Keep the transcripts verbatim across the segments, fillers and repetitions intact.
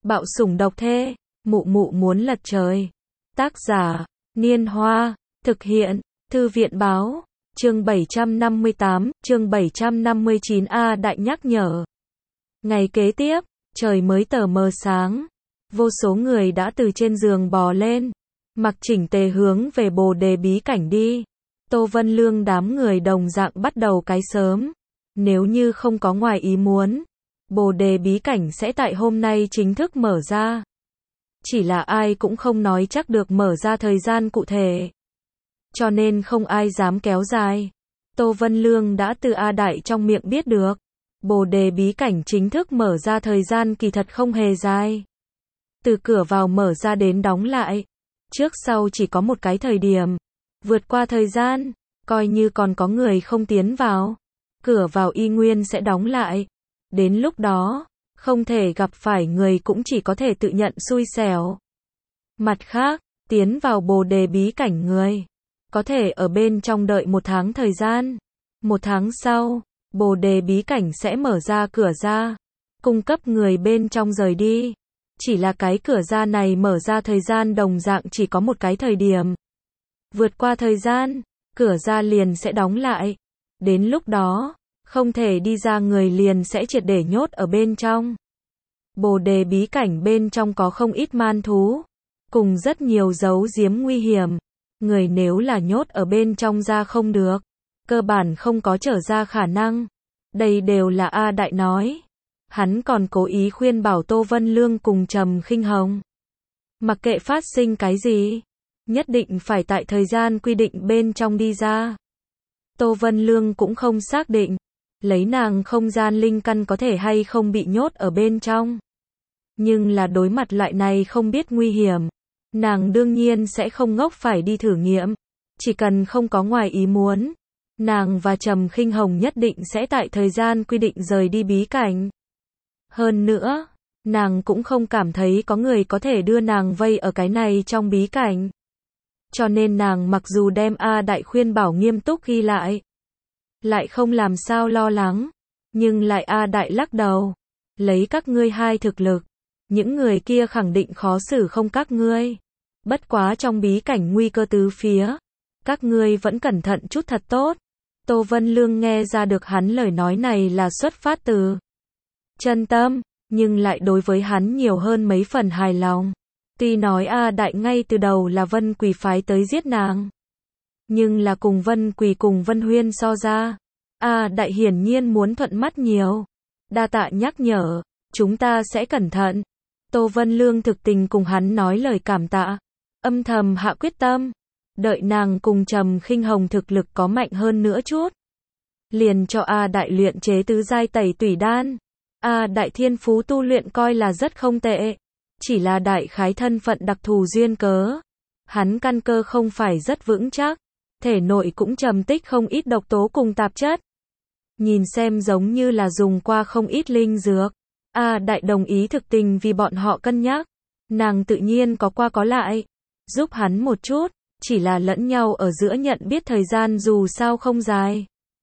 Bạo sủng độc thê, mụ mụ muốn lật trời. Tác giả, Niên Hoa, thực hiện, Thư viện báo, chương bảy trăm năm mươi tám, chương bảy trăm năm mươi chín A Đại nhắc nhở. Ngày kế tiếp, trời mới tờ mờ sáng, vô số người đã từ trên giường bò lên, mặc chỉnh tề hướng về Bồ Đề bí cảnh đi. Tô Vân Lương đám người đồng dạng bắt đầu cái sớm. Nếu như không có ngoài ý muốn, Bồ Đề bí cảnh sẽ tại hôm nay chính thức mở ra. Chỉ là ai cũng không nói chắc được mở ra thời gian cụ thể. Cho nên không ai dám kéo dài. Tô Vân Lương đã từ A Đại trong miệng biết được. Bồ Đề bí cảnh chính thức mở ra thời gian kỳ thật không hề dài. Từ cửa vào mở ra đến đóng lại. Trước sau chỉ có một cái thời điểm. Vượt qua thời gian, coi như còn có người không tiến vào. Cửa vào y nguyên sẽ đóng lại. Đến lúc đó, không thể gặp phải người cũng chỉ có thể tự nhận xui xẻo. Mặt khác, tiến vào Bồ Đề bí cảnh người, có thể ở bên trong đợi một tháng thời gian. Một tháng sau, Bồ Đề bí cảnh sẽ mở ra cửa ra, cung cấp người bên trong rời đi. Chỉ là cái cửa ra này mở ra thời gian đồng dạng chỉ có một cái thời điểm. Vượt qua thời gian, cửa ra liền sẽ đóng lại. Đến lúc đó, không thể đi ra người liền sẽ triệt để nhốt ở bên trong. Bồ Đề bí cảnh bên trong có không ít man thú, cùng rất nhiều dấu giếm nguy hiểm. Người nếu là nhốt ở bên trong ra không được, cơ bản không có trở ra khả năng. Đây đều là A Đại nói. Hắn còn cố ý khuyên bảo Tô Vân Lương cùng Trầm Khinh Hồng. Mặc kệ phát sinh cái gì, nhất định phải tại thời gian quy định bên trong đi ra. Tô Vân Lương cũng không xác định, lấy nàng không gian linh căn có thể hay không bị nhốt ở bên trong. Nhưng là đối mặt loại này không biết nguy hiểm, nàng đương nhiên sẽ không ngốc phải đi thử nghiệm. Chỉ cần không có ngoài ý muốn, nàng và Trầm Khinh Hồng nhất định sẽ tại thời gian quy định rời đi bí cảnh. Hơn nữa, nàng cũng không cảm thấy có người có thể đưa nàng vây ở cái này trong bí cảnh. Cho nên nàng mặc dù đem A Đại khuyên bảo nghiêm túc ghi lại, lại không làm sao lo lắng, nhưng lại A Đại lắc đầu. Lấy các ngươi hai thực lực, những người kia khẳng định khó xử không các ngươi. Bất quá trong bí cảnh nguy cơ tứ phía, các ngươi vẫn cẩn thận chút thật tốt. Tô Vân Lương nghe ra được hắn lời nói này là xuất phát từ chân tâm, nhưng lại đối với hắn nhiều hơn mấy phần hài lòng. Tuy nói A Đại ngay từ đầu là Vân Quỳ phái tới giết nàng, nhưng là cùng Vân Quỳ cùng Vân Huyên so ra, A Đại hiển nhiên muốn thuận mắt nhiều. Đa tạ nhắc nhở, chúng ta sẽ cẩn thận. Tô Vân Lương thực tình cùng hắn nói lời cảm tạ, âm thầm hạ quyết tâm, đợi nàng cùng Trầm Khinh Hồng thực lực có mạnh hơn nữa chút, liền cho A Đại luyện chế tứ giai tẩy tủy đan. A Đại thiên phú tu luyện coi là rất không tệ, chỉ là đại khái thân phận đặc thù duyên cớ, hắn căn cơ không phải rất vững chắc, thể nội cũng trầm tích không ít độc tố cùng tạp chất. Nhìn xem giống như là dùng qua không ít linh dược. A Đại đồng ý thực tình vì bọn họ cân nhắc, nàng tự nhiên có qua có lại, giúp hắn một chút, chỉ là lẫn nhau ở giữa nhận biết thời gian dù sao không dài.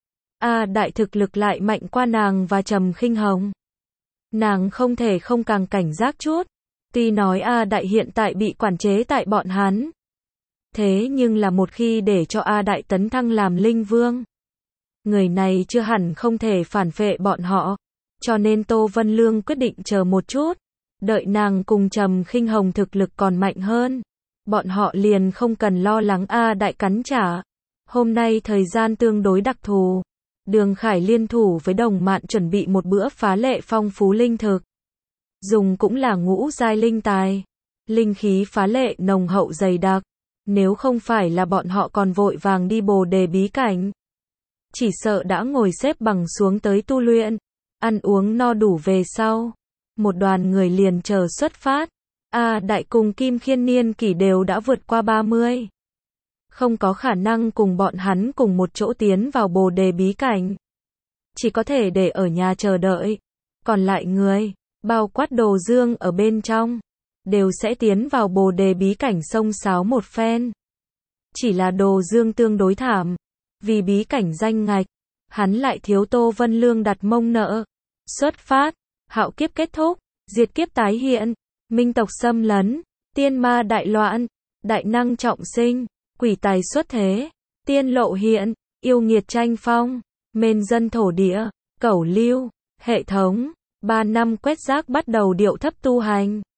A Đại thực lực lại mạnh qua nàng và Trầm Khinh Hồng. Nàng không thể không càng cảnh giác chút. Tuy nói A Đại hiện tại bị quản chế tại bọn hắn, thế nhưng là một khi để cho A Đại tấn thăng làm linh vương, người này chưa hẳn không thể phản phệ bọn họ. Cho nên Tô Vân Lương quyết định chờ một chút, đợi nàng cùng Trầm Khinh Hồng thực lực còn mạnh hơn, bọn họ liền không cần lo lắng A Đại cắn trả. Hôm nay thời gian tương đối đặc thù, Đường Khải liên thủ với Đồng Mạn chuẩn bị một bữa phá lệ phong phú linh thực. Dùng cũng là ngũ giai linh tài, linh khí phá lệ nồng hậu dày đặc, nếu không phải là bọn họ còn vội vàng đi Bồ Đề bí cảnh, chỉ sợ đã ngồi xếp bằng xuống tới tu luyện. Ăn uống no đủ về sau, một đoàn người liền chờ xuất phát. A Đại cùng Kim Khiên niên kỷ đều đã vượt qua ba mươi, không có khả năng cùng bọn hắn cùng một chỗ tiến vào Bồ Đề bí cảnh, chỉ có thể để ở nhà chờ đợi. Còn lại người, bao quát Đồ Dương ở bên trong, đều sẽ tiến vào Bồ Đề bí cảnh xông xáo một phen. Chỉ là Đồ Dương tương đối thảm, vì bí cảnh danh ngạch, hắn lại thiếu Tô Vân Lương đặt mông nợ. Xuất phát, hạo kiếp kết thúc, diệt kiếp tái hiện, minh tộc xâm lấn, tiên ma đại loạn, đại năng trọng sinh, quỷ tài xuất thế, tiên lộ hiện, yêu nghiệt tranh phong, mên dân thổ địa, cẩu lưu, hệ thống, ba năm quét rác bắt đầu điệu thấp tu hành.